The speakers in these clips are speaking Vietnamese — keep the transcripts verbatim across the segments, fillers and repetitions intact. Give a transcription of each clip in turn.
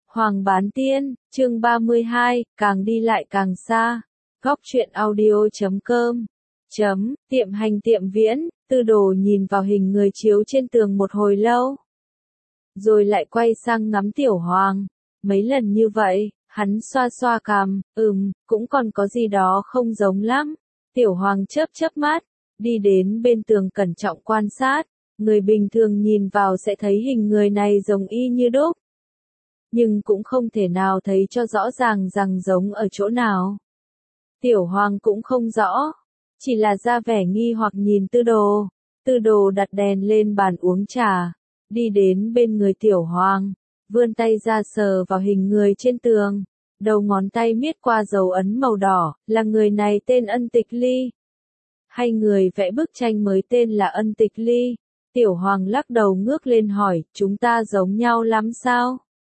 Hoàng Bán Tiên, chương ba mươi hai, càng đi lại càng xa. Góc truyện audio chấm com. Chấm, tiệm hành tiệm viễn, Tư Đồ nhìn vào hình người chiếu trên tường một hồi lâu. Rồi lại quay sang ngắm Tiểu Hoàng. Mấy lần như vậy, hắn xoa xoa cằm, ừm, cũng còn có gì đó không giống lắm. Tiểu Hoàng chớp chớp mắt, đi đến bên tường cẩn trọng quan sát. Người bình thường nhìn vào sẽ thấy hình người này giống y như đúc. Nhưng cũng không thể nào thấy cho rõ ràng rằng giống ở chỗ nào. Tiểu Hoàng cũng không rõ, chỉ là ra vẻ nghi hoặc nhìn Tư Đồ. Tư Đồ đặt đèn lên bàn uống trà, đi đến bên người Tiểu Hoàng, vươn tay ra sờ vào hình người trên tường. Đầu ngón tay miết qua dấu ấn màu đỏ, là người này tên Ân Tịch Ly. Hay người vẽ bức tranh mới tên là Ân Tịch Ly? Tiểu Hoàng lắc đầu ngước lên hỏi, chúng ta giống nhau lắm sao?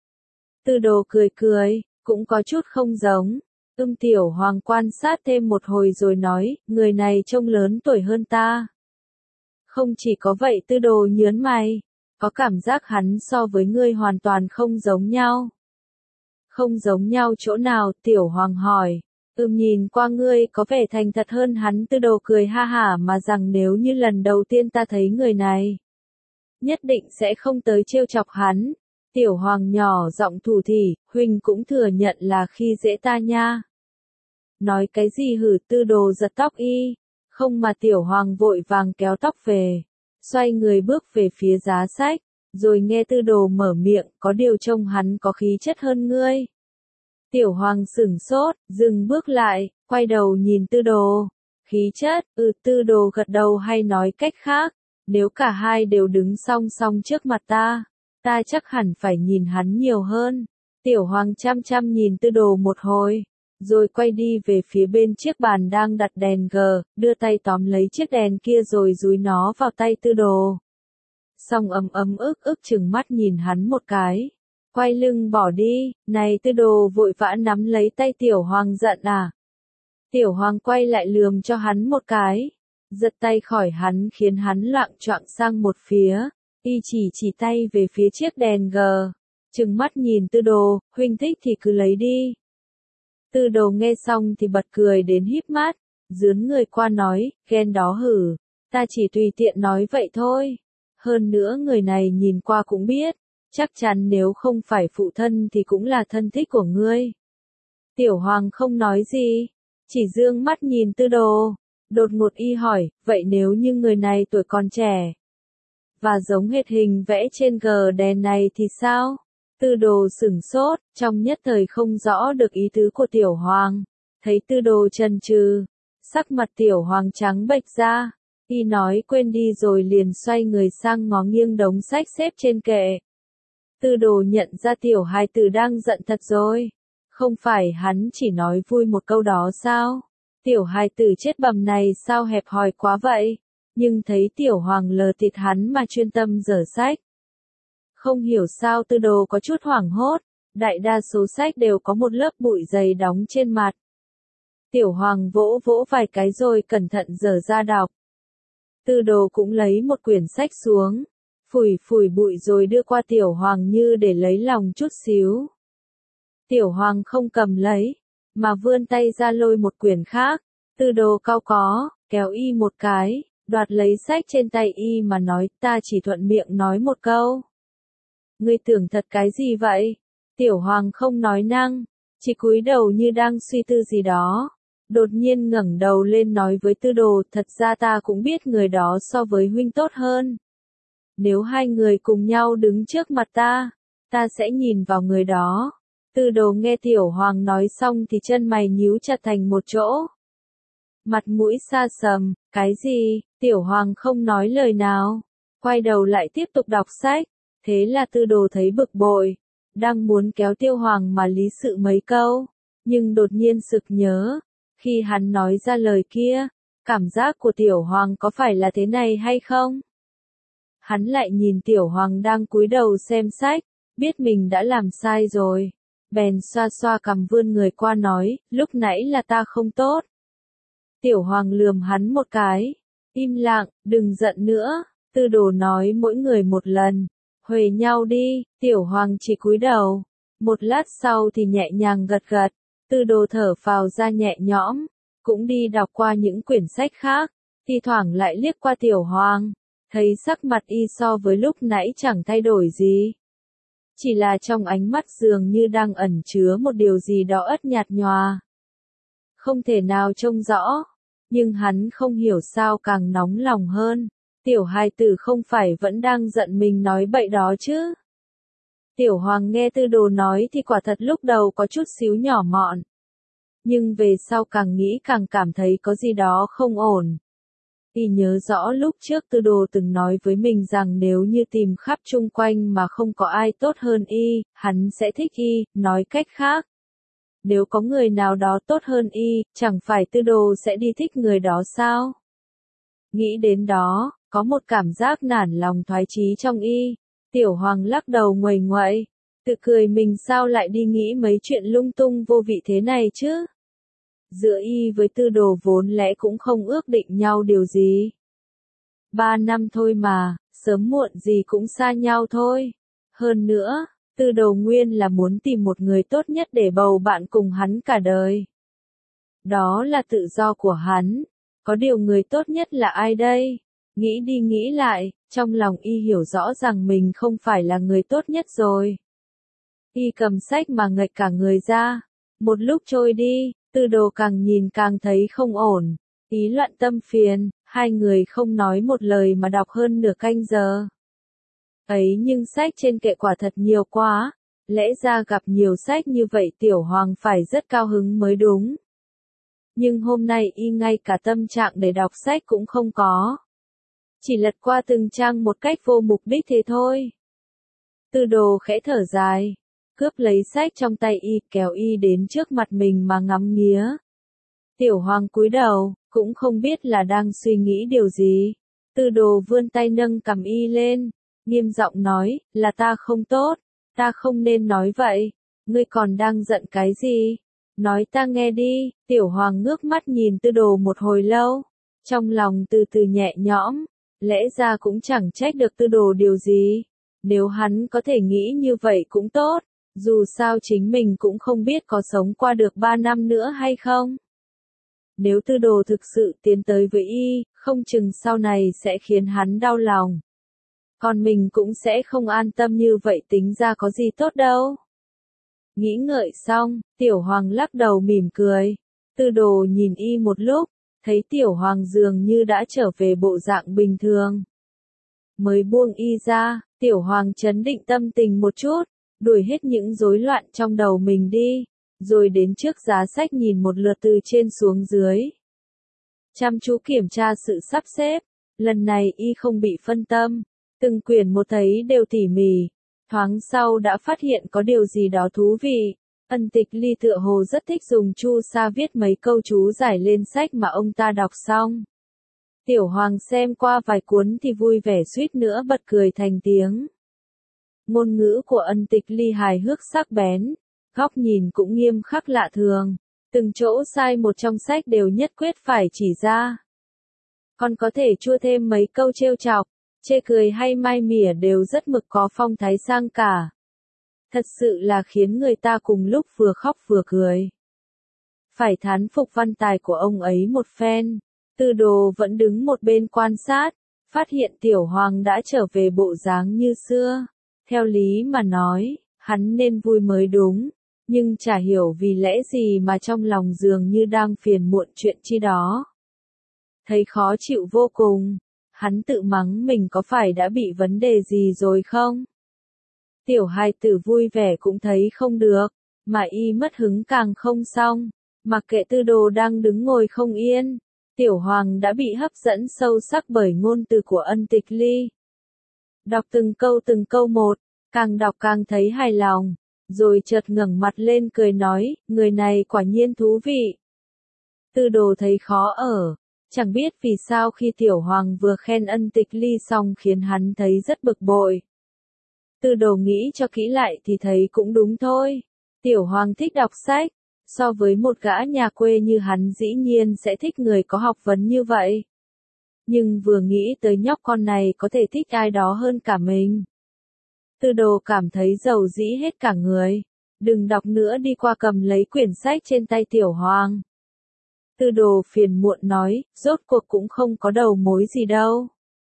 Tư Đồ cười cười, cũng có chút không giống. Ưm Tiểu Hoàng quan sát thêm một hồi rồi nói, người này trông lớn tuổi hơn ta. Không chỉ có vậy, Tư Đồ nhớn mày, có cảm giác hắn so với ngươi hoàn toàn không giống nhau. Không giống nhau chỗ nào? Tiểu Hoàng hỏi. Ừm nhìn qua ngươi có vẻ thành thật hơn hắn. Tư Đồ cười ha hả mà rằng nếu như lần đầu tiên ta thấy người này, nhất định sẽ không tới trêu chọc hắn. Tiểu Hoàng nhỏ giọng thủ thỉ, huynh cũng thừa nhận là khi dễ ta nha. Nói cái gì hử? Tư Đồ giật tóc y. Không mà. Tiểu Hoàng vội vàng kéo tóc về, xoay người bước về phía giá sách, rồi nghe Tư Đồ mở miệng, có điều trông hắn có khí chất hơn ngươi. Tiểu Hoàng sửng sốt, dừng bước lại, quay đầu nhìn Tư Đồ. Khí chất? Ừ. Tư Đồ gật đầu. Hay nói cách khác, nếu cả hai đều đứng song song trước mặt ta, ta chắc hẳn phải nhìn hắn nhiều hơn. Tiểu Hoàng chăm chăm nhìn Tư Đồ một hồi, rồi quay đi về phía bên chiếc bàn đang đặt đèn gờ, đưa tay tóm lấy chiếc đèn kia rồi dúi nó vào tay Tư Đồ. Xong ấm ấm ức ức chừng mắt nhìn hắn một cái, quay lưng bỏ đi. Này! Tư Đồ vội vã nắm lấy tay Tiểu Hoàng. Giận à? Tiểu Hoàng quay lại lườm cho hắn một cái, giật tay khỏi hắn khiến hắn loạng choạng sang một phía. Y chỉ chỉ tay về phía chiếc đèn gờ, trừng mắt nhìn Tư Đồ, huynh thích thì cứ lấy đi. Tư Đồ nghe xong thì bật cười đến híp mắt, dướn người qua nói, ghen đó hử, ta chỉ tùy tiện nói vậy thôi. Hơn nữa người này nhìn qua cũng biết, chắc chắn nếu không phải phụ thân thì cũng là thân thích của ngươi. Tiểu Hoàng không nói gì, chỉ dương mắt nhìn Tư Đồ. Đột ngột y hỏi, vậy nếu như người này tuổi còn trẻ, và giống hệt hình vẽ trên gờ đèn này thì sao? Tư Đồ sửng sốt, trong nhất thời không rõ được ý tứ của Tiểu Hoàng. Thấy Tư Đồ chần chừ, sắc mặt Tiểu Hoàng trắng bệch ra. Y nói quên đi rồi liền xoay người sang ngó nghiêng đống sách xếp trên kệ. Tư Đồ nhận ra tiểu hài tử đang giận thật rồi. Không phải hắn chỉ nói vui một câu đó sao? Tiểu hài tử chết bầm này sao hẹp hòi quá vậy? Nhưng thấy Tiểu Hoàng lờ thịt hắn mà chuyên tâm dở sách. Không hiểu sao Tư Đồ có chút hoảng hốt, đại đa số sách đều có một lớp bụi dày đóng trên mặt. Tiểu Hoàng vỗ vỗ vài cái rồi cẩn thận dở ra đọc. Tư Đồ cũng lấy một quyển sách xuống, phủi phủi bụi rồi đưa qua Tiểu Hoàng như để lấy lòng chút xíu. Tiểu Hoàng không cầm lấy, mà vươn tay ra lôi một quyển khác. Tư Đồ cau có, kéo y một cái, đoạt lấy sách trên tay y mà nói, ta chỉ thuận miệng nói một câu. Ngươi tưởng thật cái gì vậy? Tiểu Hoàng không nói năng, chỉ cúi đầu như đang suy tư gì đó. Đột nhiên ngẩng đầu lên nói với Tư Đồ, thật ra ta cũng biết người đó so với huynh tốt hơn. Nếu hai người cùng nhau đứng trước mặt ta, ta sẽ nhìn vào người đó. Tư Đồ nghe Tiểu Hoàng nói xong thì chân mày nhíu chặt thành một chỗ. Mặt mũi xa sầm, cái gì? Tiểu Hoàng không nói lời nào, quay đầu lại tiếp tục đọc sách. Thế là Tư Đồ thấy bực bội, đang muốn kéo Tiểu Hoàng mà lý sự mấy câu, nhưng đột nhiên sực nhớ, khi hắn nói ra lời kia, cảm giác của Tiểu Hoàng có phải là thế này hay không? Hắn lại nhìn Tiểu Hoàng đang cúi đầu xem sách, biết mình đã làm sai rồi, bèn xoa xoa cằm vươn người qua nói, lúc nãy là ta không tốt. Tiểu Hoàng lườm hắn một cái, im lặng, đừng giận nữa. Tư Đồ nói mỗi người một lần, huề nhau đi. Tiểu Hoàng chỉ cúi đầu, Một lát sau thì nhẹ nhàng gật gật, Tư Đồ thở phào ra nhẹ nhõm, cũng đi đọc qua những quyển sách khác, thi thoảng lại liếc qua Tiểu Hoàng, thấy sắc mặt y so với lúc nãy chẳng thay đổi gì. Chỉ là trong ánh mắt dường như đang ẩn chứa một điều gì đó ất nhạt nhòa. Không thể nào trông rõ, nhưng hắn không hiểu sao càng nóng lòng hơn. Tiểu hài tử không phải vẫn đang giận mình nói bậy đó chứ. Tiểu Hoàng nghe Tư Đồ nói thì quả thật lúc đầu có chút xíu nhỏ mọn. Nhưng về sau càng nghĩ càng cảm thấy có gì đó không ổn. Y nhớ rõ lúc trước Tư Đồ từng nói với mình rằng nếu như tìm khắp chung quanh mà không có ai tốt hơn y, hắn sẽ thích y, nói cách khác. Nếu có người nào đó tốt hơn y, chẳng phải Tư Đồ sẽ đi thích người đó sao? Nghĩ đến đó, có một cảm giác nản lòng thoái chí trong y. Tiểu Hoàng lắc đầu nguầy nguậy, tự cười mình sao lại đi nghĩ mấy chuyện lung tung vô vị thế này chứ? Giữa y với Tư Đồ vốn lẽ cũng không ước định nhau điều gì. Ba năm thôi mà, sớm muộn gì cũng xa nhau thôi. Hơn nữa, Tư Đồ nguyên là muốn tìm một người tốt nhất để bầu bạn cùng hắn cả đời. Đó là tự do của hắn. Có điều người tốt nhất là ai đây? Nghĩ đi nghĩ lại, trong lòng y hiểu rõ rằng mình không phải là người tốt nhất rồi. Y cầm sách mà ngạch cả người ra. Một lúc trôi đi, Tư Đồ càng nhìn càng thấy không ổn. Ý loạn tâm phiền, hai người không nói một lời mà đọc hơn nửa canh giờ. Ấy nhưng sách trên kệ quả thật nhiều quá. Lẽ ra gặp nhiều sách như vậy Tiểu Hoàng phải rất cao hứng mới đúng. Nhưng hôm nay y ngay cả tâm trạng để đọc sách cũng không có. Chỉ lật qua từng trang một cách vô mục đích thế thôi. Tư Đồ khẽ thở dài, cướp lấy sách trong tay y, kéo y đến trước mặt mình mà ngắm nghía. Tiểu Hoàng cúi đầu, cũng không biết là đang suy nghĩ điều gì. Tư Đồ vươn tay nâng cằm y lên, nghiêm giọng nói, là ta không tốt, ta không nên nói vậy, ngươi còn đang giận cái gì? Nói ta nghe đi. Tiểu Hoàng ngước mắt nhìn Tư Đồ một hồi lâu, trong lòng từ từ nhẹ nhõm, lẽ ra cũng chẳng trách được Tư Đồ điều gì. Nếu hắn có thể nghĩ như vậy cũng tốt, dù sao chính mình cũng không biết có sống qua được ba năm nữa hay không. Nếu Tư Đồ thực sự tiến tới với y, không chừng sau này sẽ khiến hắn đau lòng. Còn mình cũng sẽ không an tâm như vậy, tính ra có gì tốt đâu. Nghĩ ngợi xong, Tiểu Hoàng lắc đầu mỉm cười. Tư Đồ nhìn y một lúc, thấy Tiểu Hoàng dường như đã trở về bộ dạng bình thường. Mới buông y ra, Tiểu Hoàng trấn định tâm tình một chút, đuổi hết những rối loạn trong đầu mình đi, rồi đến trước giá sách nhìn một lượt từ trên xuống dưới. Chăm chú kiểm tra sự sắp xếp, lần này y không bị phân tâm, từng quyển một thấy đều tỉ mỉ. Thoáng sau đã phát hiện có điều gì đó thú vị. Ân Tịch Ly tựa hồ rất thích dùng chu sa viết mấy câu chú giải lên sách mà ông ta đọc xong. Tiểu Hoàng xem qua vài cuốn thì vui vẻ suýt nữa bật cười thành tiếng. Ngôn ngữ của Ân Tịch Ly hài hước sắc bén, góc nhìn cũng nghiêm khắc lạ thường. Từng chỗ sai một trong sách đều nhất quyết phải chỉ ra. Còn có thể chua thêm mấy câu trêu chọc, chê cười hay mai mỉa đều rất mực có phong thái sang cả. Thật sự là khiến người ta cùng lúc vừa khóc vừa cười. Phải thán phục văn tài của ông ấy một phen. Tư Đồ vẫn đứng một bên quan sát, phát hiện Tiểu Hoàng đã trở về bộ dáng như xưa. Theo lý mà nói, hắn nên vui mới đúng, nhưng chả hiểu vì lẽ gì mà trong lòng dường như đang phiền muộn chuyện chi đó. Thấy khó chịu vô cùng, hắn tự mắng mình có phải đã bị vấn đề gì rồi không? Tiểu hài tử vui vẻ cũng thấy không được, mà y mất hứng càng không xong, mặc kệ Tư Đồ đang đứng ngồi không yên. Tiểu Hoàng đã bị hấp dẫn sâu sắc bởi ngôn từ của Ân Tịch Ly. Đọc từng câu từng câu một, càng đọc càng thấy hài lòng, rồi chợt ngẩng mặt lên cười nói, người này quả nhiên thú vị. Tư Đồ thấy khó ở, chẳng biết vì sao khi Tiểu Hoàng vừa khen Ân Tịch Ly xong khiến hắn thấy rất bực bội. Tư Đồ nghĩ cho kỹ lại thì thấy cũng đúng thôi. Tiểu Hoàng thích đọc sách, so với một gã nhà quê như hắn dĩ nhiên sẽ thích người có học vấn như vậy. Nhưng vừa nghĩ tới nhóc con này có thể thích ai đó hơn cả mình. Tư Đồ cảm thấy dầu dĩ hết cả người. Đừng đọc nữa, đi qua cầm lấy quyển sách trên tay Tiểu Hoàng. Tư Đồ phiền muộn nói, rốt cuộc cũng không có đầu mối gì đâu.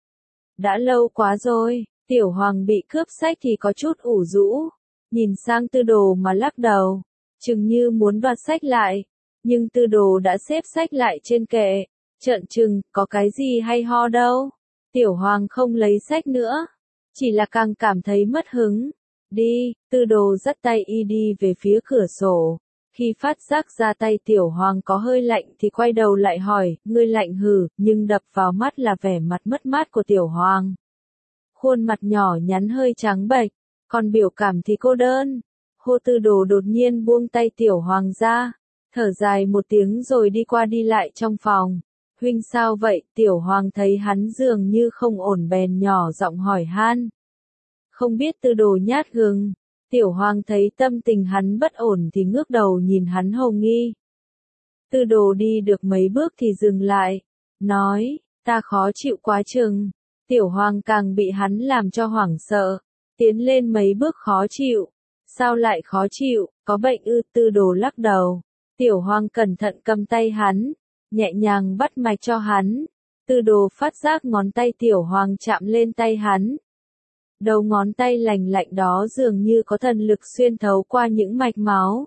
Đã lâu quá rồi. Tiểu Hoàng bị cướp sách thì có chút ủ rũ, nhìn sang Tư Đồ mà lắc đầu, chừng như muốn đoạt sách lại, nhưng Tư Đồ đã xếp sách lại trên kệ, trợn trừng, có cái gì hay ho đâu. Tiểu Hoàng không lấy sách nữa, chỉ là càng cảm thấy mất hứng. Đi, Tư Đồ dắt tay y đi về phía cửa sổ. Khi phát giác ra tay Tiểu Hoàng có hơi lạnh thì quay đầu lại hỏi, ngươi lạnh hừ, nhưng đập vào mắt là vẻ mặt mất mát của Tiểu Hoàng. Khuôn mặt nhỏ nhắn hơi trắng bệch, còn biểu cảm thì cô đơn. Hô Tư Đồ đột nhiên buông tay Tiểu Hoàng ra, thở dài một tiếng rồi đi qua đi lại trong phòng. Huynh sao vậy? Tiểu Hoàng thấy hắn dường như không ổn bèn nhỏ giọng hỏi han. Không biết. Tư Đồ nhát gừng. Tiểu Hoàng thấy tâm tình hắn bất ổn thì ngước đầu nhìn hắn hồ nghi. Tư Đồ đi được mấy bước thì dừng lại, nói, ta khó chịu quá chừng. Tiểu Hoàng càng bị hắn làm cho hoảng sợ, tiến lên mấy bước khó chịu. Sao lại khó chịu, có bệnh ư? Tư Đồ lắc đầu. Tiểu Hoàng cẩn thận cầm tay hắn, nhẹ nhàng bắt mạch cho hắn. Tư Đồ phát giác ngón tay Tiểu Hoàng chạm lên tay hắn. Đầu ngón tay lành lạnh đó dường như có thần lực xuyên thấu qua những mạch máu,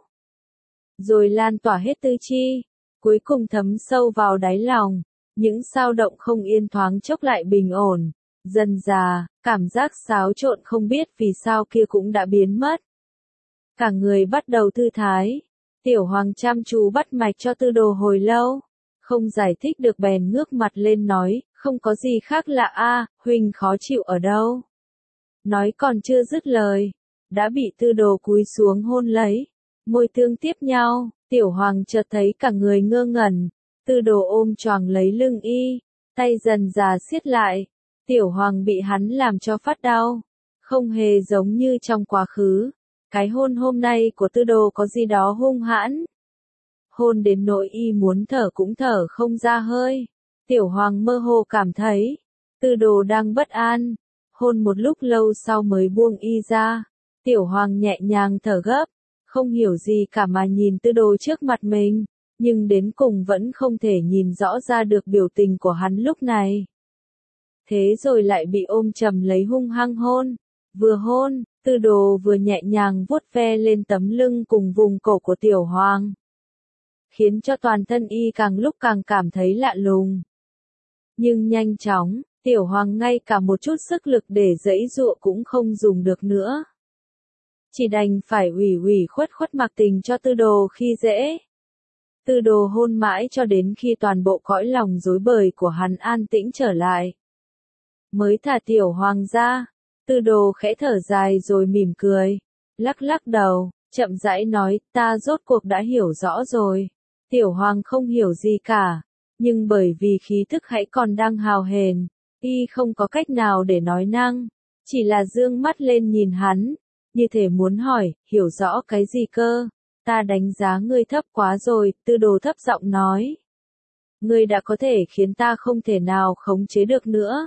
rồi lan tỏa hết tứ chi, cuối cùng thấm sâu vào đáy lòng. Những dao động không yên thoáng chốc lại bình ổn, dần dà, cảm giác xáo trộn không biết vì sao kia cũng đã biến mất. Cả người bắt đầu thư thái. Tiểu Hoàng chăm chú bắt mạch cho Tư Đồ hồi lâu, không giải thích được bèn ngước mặt lên nói, không có gì khác lạ a, huynh khó chịu ở đâu? Nói còn chưa dứt lời, đã bị Tư Đồ cúi xuống hôn lấy, môi tương tiếp nhau. Tiểu Hoàng chợt thấy cả người ngơ ngẩn. Tư Đồ ôm choàng lấy lưng y, tay dần dà siết lại. Tiểu Hoàng bị hắn làm cho phát đau, không hề giống như trong quá khứ. Cái hôn hôm nay của Tư Đồ có gì đó hung hãn, hôn đến nỗi y muốn thở cũng thở không ra hơi. Tiểu Hoàng mơ hồ cảm thấy Tư Đồ đang bất an, hôn một lúc lâu sau mới buông y ra. Tiểu Hoàng nhẹ nhàng thở gấp, không hiểu gì cả mà nhìn Tư Đồ trước mặt mình, nhưng đến cùng vẫn không thể nhìn rõ ra được biểu tình của hắn lúc này. Thế rồi lại bị ôm chầm lấy hung hăng hôn. Vừa hôn, Tư Đồ vừa nhẹ nhàng vuốt ve lên tấm lưng cùng vùng cổ của Tiểu Hoàng, khiến cho toàn thân y càng lúc càng cảm thấy lạ lùng. Nhưng nhanh chóng, Tiểu Hoàng ngay cả một chút sức lực để giãy giụa cũng không dùng được nữa, chỉ đành phải ủy ủy khuất khuất mặc tình cho Tư Đồ khi dễ. Tư Đồ hôn mãi cho đến khi toàn bộ cõi lòng rối bời của hắn an tĩnh trở lại, mới thả Tiểu Hoàng ra. Tư Đồ khẽ thở dài rồi mỉm cười, lắc lắc đầu, chậm rãi nói, ta rốt cuộc đã hiểu rõ rồi. Tiểu Hoàng không hiểu gì cả, nhưng bởi vì khí thức hãy còn đang hào hền, y không có cách nào để nói năng, chỉ là dương mắt lên nhìn hắn, như thể muốn hỏi, hiểu rõ cái gì cơ? Ta đánh giá ngươi thấp quá rồi. Tư Đồ thấp giọng nói, ngươi đã có thể khiến ta không thể nào khống chế được nữa.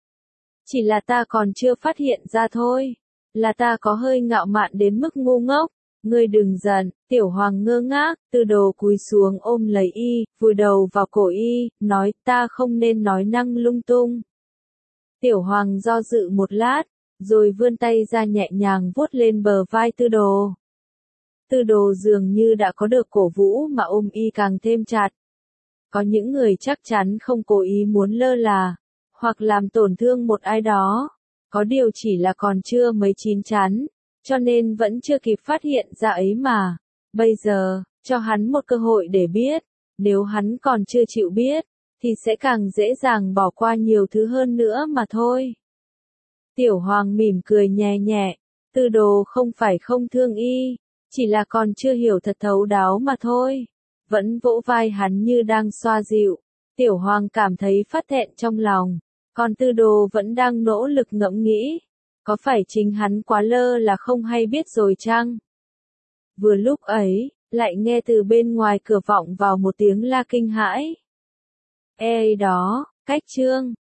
Chỉ là ta còn chưa phát hiện ra thôi, là ta có hơi ngạo mạn đến mức ngu ngốc. Ngươi đừng giận. Tiểu Hoàng ngơ ngác. Tư Đồ cúi xuống ôm lấy y, vùi đầu vào cổ y, nói, ta không nên nói năng lung tung. Tiểu Hoàng do dự một lát, rồi vươn tay ra nhẹ nhàng vuốt lên bờ vai Tư Đồ. Tư Đồ dường như đã có được cổ vũ mà ôm y càng thêm chặt. Có những người chắc chắn không cố ý muốn lơ là, hoặc làm tổn thương một ai đó, có điều chỉ là còn chưa mấy chín chắn, cho nên vẫn chưa kịp phát hiện ra ấy mà. Bây giờ, cho hắn một cơ hội để biết, nếu hắn còn chưa chịu biết, thì sẽ càng dễ dàng bỏ qua nhiều thứ hơn nữa mà thôi. Tiểu Hoàng mỉm cười nhẹ nhẹ, Tư Đồ không phải không thương y, chỉ là còn chưa hiểu thật thấu đáo mà thôi. Vẫn vỗ vai hắn như đang xoa dịu. Tiểu Hoàng cảm thấy phát thẹn trong lòng, còn Tư Đồ vẫn đang nỗ lực ngẫm nghĩ, có phải chính hắn quá lơ là không hay biết rồi chăng? Vừa lúc ấy, lại nghe từ bên ngoài cửa vọng vào một tiếng la kinh hãi. Ê đó, cách chương